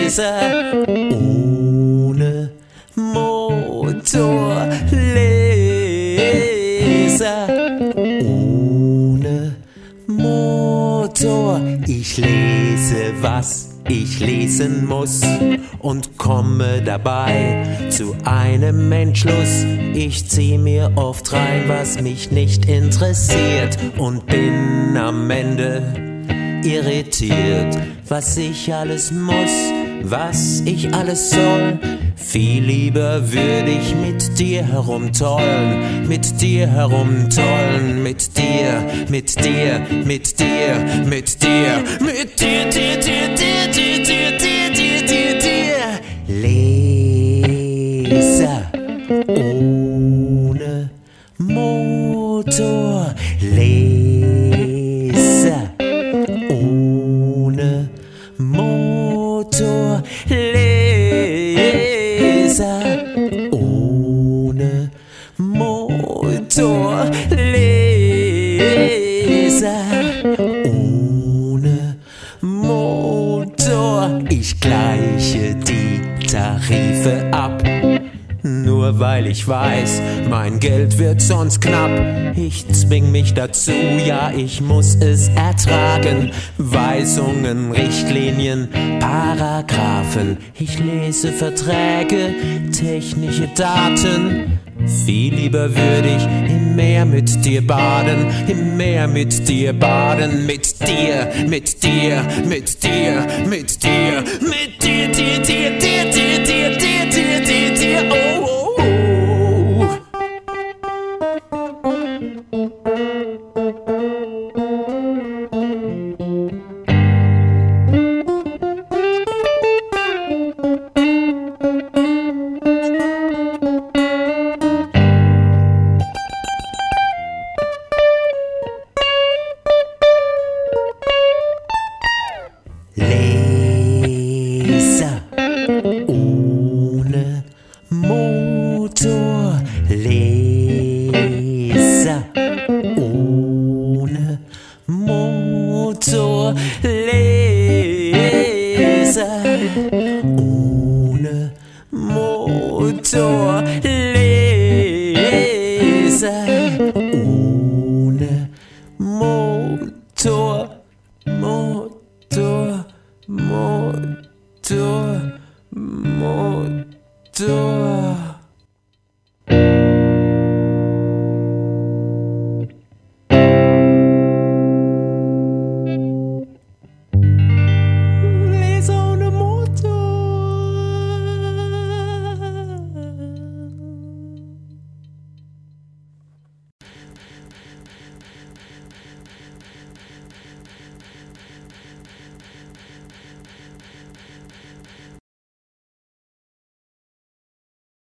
Leser, ohne Motor. Leser, ohne Motor. Ich lese, was ich lesen muss und komme dabei zu einem Entschluss. Ich zieh mir oft rein, was mich nicht interessiert und bin am Ende irritiert, was ich alles muss, was ich alles soll. Viel lieber würde ich mit dir herumtollen, mit dir herumtollen, mit dir, mit dir, mit dir, mit dir, mit dir, dir, dir, dir, dir, dir, dir, dir, dir, dir. Leser, ohne Motor. Leser, ohne Motor. Leser, ohne Motor. Leser, ohne Motor. Ich gleiche die Tarife ab, nur weil ich weiß, mein Geld wird sonst knapp. Ich zwing mich dazu, ja, ich muss es ertragen. Weisungen, Richtlinien, Paragraphen. Ich lese Verträge, technische Daten. Viel lieber würde ich im Meer mit dir baden, im Meer mit dir baden, mit dir, mit dir, mit dir, mit dir, mit dir, dir, dir, dir, dir, dir, dir, dir, dir, dir, oh, oh, oh. Leser, ohne Motor. Leser, ohne Motor. Leser, ohne Motor. Leser.